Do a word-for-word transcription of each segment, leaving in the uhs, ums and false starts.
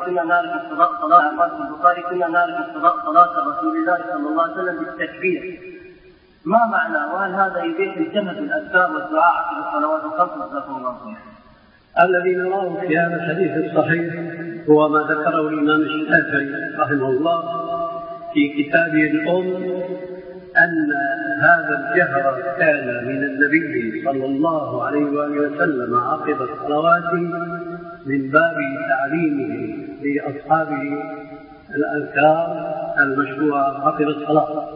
كنا نعرف الصلاة صلاة البخاري كنا نعرف الصلاة صلاة رسول الله صلى الله عليه وسلم بالتكبير، ما معنى؟ وهل هذا يبيح الجهد بالأذكار والدعاء في الصلوات الخمس؟ جزاكم الله خير. الذي نراه في هذا الحديث الصحيح هو ما ذكره الإمام الشافعي رحمه الله في كتابه الأم، أن هذا الجهر كان من النبي صلى الله عليه وآله وسلم عقب الصلوات من باب تعليمه لأصحابه الأذكار المشروعة عقب الصلاة.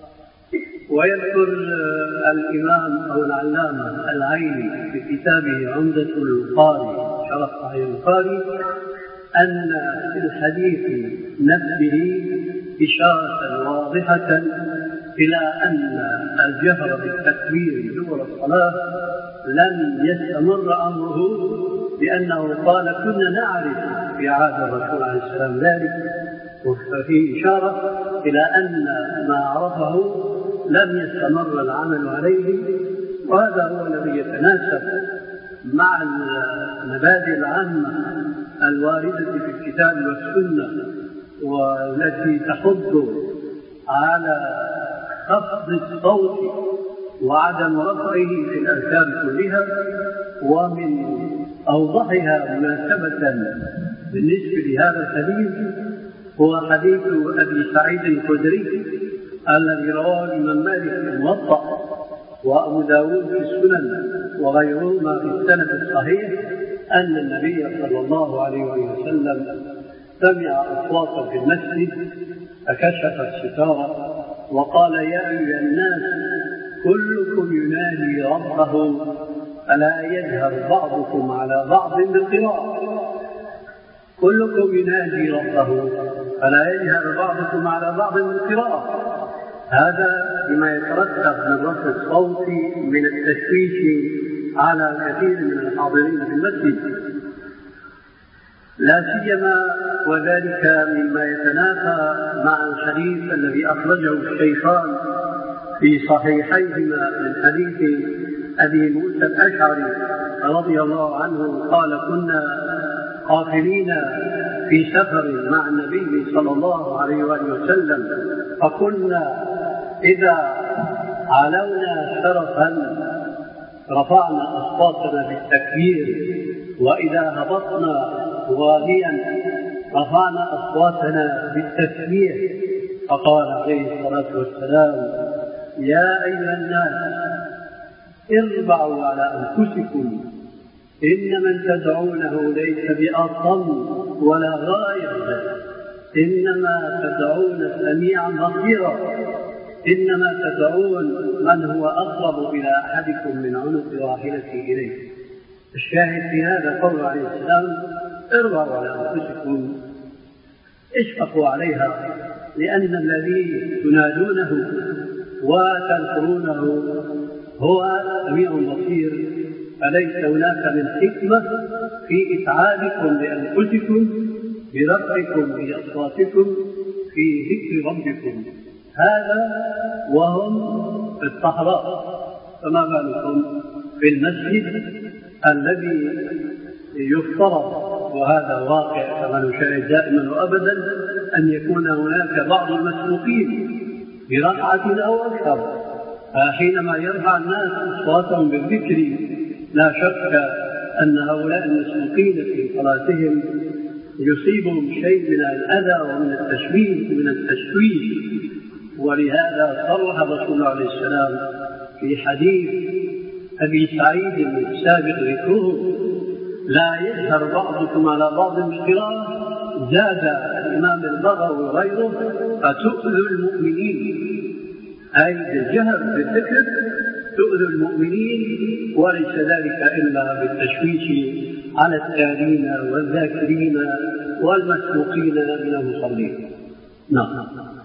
ويذكر الإمام أو العلامة العيني في كتابه عمدة القاري شرح صحيح البخاري أن في الحديث نفسه إشارة واضحة إلى أن الجهر بالتكبير دبر الصلاة لم يستمر أمره، لأنه قال كنا نعرف في عهد الرسول عليه السلام ذلك، وفيه إشارة إلى أن ما عرفه لم يستمر العمل عليه، وهذا هو الذي يتناسب مع المبادئ العامة الواردة في الكتاب والسنة والتي تحض على خفض الصوت وعدم رفعه في الأذكار كلها. ومن أوضحها مناسبة بالنسبة لهذا الحديث هو حديث أبي سعيد الخدري الذي رواه الإمام مالك في الموطأ وأبو داود في السنن وغيرهما في السند الصحيح أن النبي صلى الله عليه وسلم سمع أصواتا في المسجد فكشف الستار وقال يا أيها الناس كلكم ينادي ربه فلا يجهر بعضكم على بعض بالقراءة. كلكم ينادي ربه فلا يجهر بعضكم على بعض بالقراءة. هذا بما يترتب من رفع الصوت من التشويش على كثير من الحاضرين في المسجد، لا سيما وذلك مما يتنافى مع الحديث الذي أخرجه الشيخان في صحيحيهما من حديث أبي موسى الأشعري رضي الله عنه قال كنا قافلين في سفر مع النبي صلى الله عليه وسلم فكنا إذا علونا شرفا رفعنا أصواتنا بالتكبير، وإذا هبطنا واديا رفعنا أصواتنا بالتسبيح. فقال عليه الصلاة والسلام يا أيها الناس اربعوا على أنفسكم إن من تدعونه ليس بأصم ولا غائب، إنما تدعون سميعا بصيرا، إنما تدعون من هو أقرب إلى أحدكم من عنق راحلته إليه. الشاهد في هذا قول عليه السلام اربعوا على أنفسكم، اشفقوا عليها، لأن الذي تنادونه وتذكرونه هو سميع بصير، فليس هناك من حكمة في إتعابكم لأنفسكم برفعكم بأصواتكم في ذكر ربكم، هذا وهم في الصحراء، فما بالكم في المسجد الذي يفترض وهذا واقع كما نشاهد دائما وأبدا أن يكون هناك بعض المسبوقين بركعة أو أكثر، فحينما يرفع الناس أصواتهم بالذكر لا شك أن هؤلاء المسبوقين في صلاتهم يصيبهم شيء من الأذى ومن التشويش من التشويش ولهذا صرح رسول الله عليه السلام في حديث أبي سعيد السابق ذكره لا يجهر بعضكم على بعض بالقراءة. زاد الإمام البغوي وغيره فتؤذوا المؤمنين، أي بالجهر بالذكر تؤذوا المؤمنين، وليس ذلك إلا بالتشويش على التالين والذاكرين والمسبوقين من المصلين. نعم.